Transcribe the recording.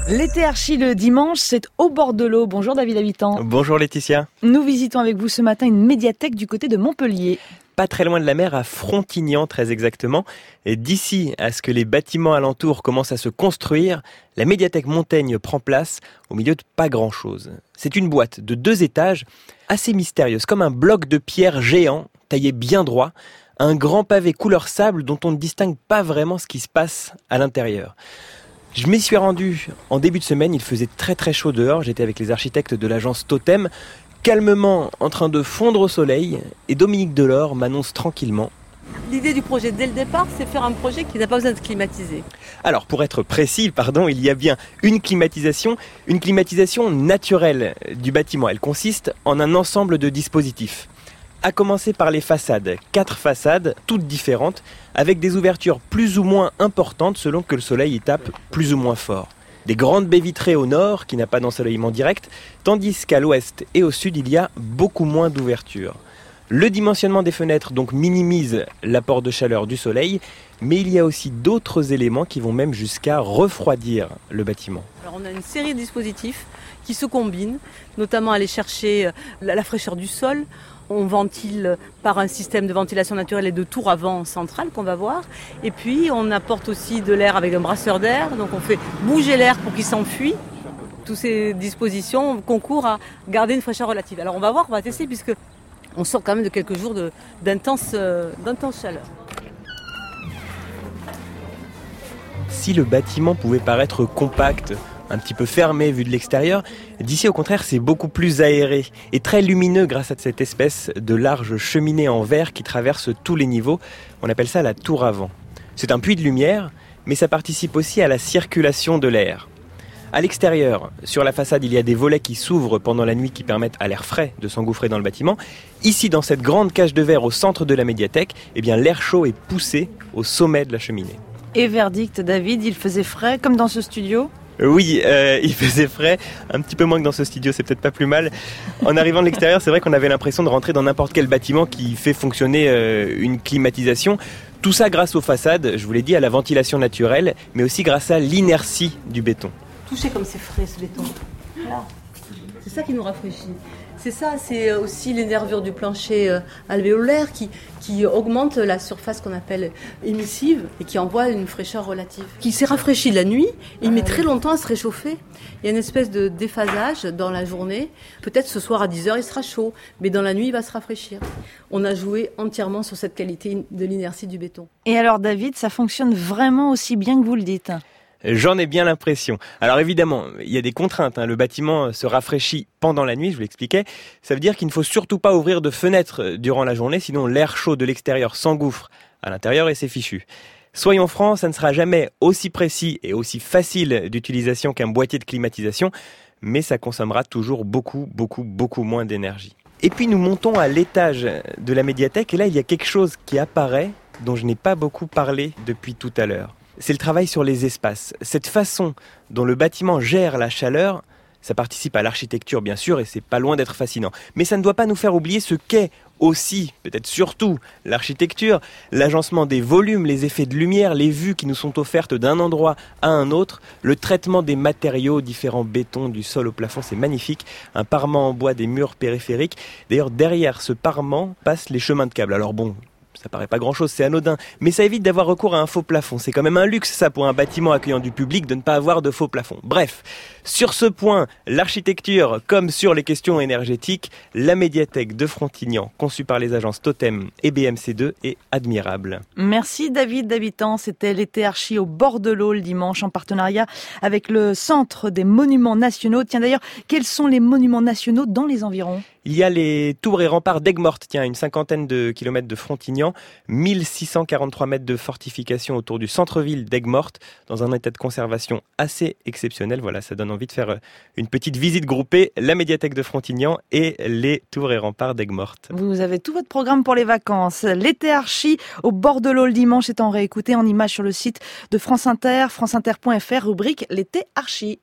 L'été archi le dimanche, c'est au bord de l'eau. Bonjour David Habitant. Bonjour Laetitia. Nous visitons avec vous ce matin une médiathèque du côté de Montpellier. Pas très loin de la mer, à Frontignan très exactement. Et d'ici à ce que les bâtiments alentours commencent à se construire, la médiathèque Montaigne prend place au milieu de pas grand-chose. C'est une boîte de 2 étages, assez mystérieuse, comme un bloc de pierre géant, taillé bien droit, un grand pavé couleur sable dont on ne distingue pas vraiment ce qui se passe à l'intérieur. Je m'y suis rendu en début de semaine, il faisait très très chaud dehors, j'étais avec les architectes de l'agence Totem, calmement en train de fondre au soleil, et Dominique Delors m'annonce tranquillement. L'idée du projet dès le départ, c'est faire un projet qui n'a pas besoin de climatiser. Alors pour être précis, il y a bien une climatisation naturelle du bâtiment. Elle consiste en un ensemble de dispositifs. À commencer par les façades, 4 façades, toutes différentes, avec des ouvertures plus ou moins importantes selon que le soleil y tape plus ou moins fort. Des grandes baies vitrées au nord, qui n'a pas d'ensoleillement direct, tandis qu'à l'ouest et au sud, il y a beaucoup moins d'ouvertures. Le dimensionnement des fenêtres donc minimise l'apport de chaleur du soleil, mais il y a aussi d'autres éléments qui vont même jusqu'à refroidir le bâtiment. Alors on a une série de dispositifs qui se combinent, notamment aller chercher la fraîcheur du sol. On ventile par un système de ventilation naturelle et de tour à vent central qu'on va voir. Et puis on apporte aussi de l'air avec un brasseur d'air, donc on fait bouger l'air pour qu'il s'enfuit. Toutes ces dispositions concourent à garder une fraîcheur relative. Alors on va voir, on va tester puisque on sort quand même de quelques jours d'intense chaleur. Si le bâtiment pouvait paraître compact, un petit peu fermé vu de l'extérieur, d'ici au contraire c'est beaucoup plus aéré et très lumineux grâce à cette espèce de large cheminée en verre qui traverse tous les niveaux. On appelle ça la tour à vent. C'est un puits de lumière, mais ça participe aussi à la circulation de l'air. À l'extérieur, sur la façade, il y a des volets qui s'ouvrent pendant la nuit qui permettent à l'air frais de s'engouffrer dans le bâtiment. Ici, dans cette grande cage de verre au centre de la médiathèque, l'air chaud est poussé au sommet de la cheminée. Et verdict, David, il faisait frais comme dans ce studio ? Oui, il faisait frais, un petit peu moins que dans ce studio, c'est peut-être pas plus mal. En arrivant de l'extérieur, c'est vrai qu'on avait l'impression de rentrer dans n'importe quel bâtiment qui fait fonctionner une climatisation. Tout ça grâce aux façades, je vous l'ai dit, à la ventilation naturelle, mais aussi grâce à l'inertie du béton. Touchez comme c'est frais ce béton. Voilà. C'est ça qui nous rafraîchit. C'est ça, c'est aussi les nervures du plancher alvéolaire qui augmentent la surface qu'on appelle émissive et qui envoie une fraîcheur relative. Qui s'est rafraîchi la nuit, il met très longtemps à se réchauffer. Il y a une espèce de déphasage dans la journée. Peut-être ce soir à 10h il sera chaud, mais dans la nuit il va se rafraîchir. On a joué entièrement sur cette qualité de l'inertie du béton. Et alors David, ça fonctionne vraiment aussi bien que vous le dites ? J'en ai bien l'impression. Alors évidemment, il y a des contraintes. Le bâtiment se rafraîchit pendant la nuit, je vous l'expliquais. Ça veut dire qu'il ne faut surtout pas ouvrir de fenêtres durant la journée, sinon l'air chaud de l'extérieur s'engouffre à l'intérieur et c'est fichu. Soyons francs, ça ne sera jamais aussi précis et aussi facile d'utilisation qu'un boîtier de climatisation, mais ça consommera toujours beaucoup moins d'énergie. Et puis nous montons à l'étage de la médiathèque et là il y a quelque chose qui apparaît dont je n'ai pas beaucoup parlé depuis tout à l'heure. C'est le travail sur les espaces. Cette façon dont le bâtiment gère la chaleur, ça participe à l'architecture bien sûr et c'est pas loin d'être fascinant. Mais ça ne doit pas nous faire oublier ce qu'est aussi, peut-être surtout, l'architecture, l'agencement des volumes, les effets de lumière, les vues qui nous sont offertes d'un endroit à un autre, le traitement des matériaux, différents bétons, du sol au plafond, c'est magnifique. Un parement en bois des murs périphériques. D'ailleurs, derrière ce parement passent les chemins de câbles. Alors bon, ça paraît pas grand-chose, c'est anodin, mais ça évite d'avoir recours à un faux plafond. C'est quand même un luxe, ça, pour un bâtiment accueillant du public, de ne pas avoir de faux plafond. Bref, sur ce point, l'architecture, comme sur les questions énergétiques, la médiathèque de Frontignan, conçue par les agences Totem et BMC2, est admirable. Merci David Habitant, c'était l'été archi au bord de l'eau le dimanche en partenariat avec le Centre des Monuments Nationaux. Tiens d'ailleurs, quels sont les monuments nationaux dans les environs ? Il y a les tours et remparts d'Aigues-Mortes, une 50aine de kilomètres de Frontignan, 1643 mètres de fortification autour du centre-ville d'Aigues-Mortes, dans un état de conservation assez exceptionnel. Voilà, ça donne envie de faire une petite visite groupée, la médiathèque de Frontignan et les tours et remparts d'Aigues-Mortes. Vous avez tout votre programme pour les vacances. L'été archi au bord de l'eau le dimanche est en réécouté en images sur le site de France Inter, franceinter.fr, rubrique l'été archi.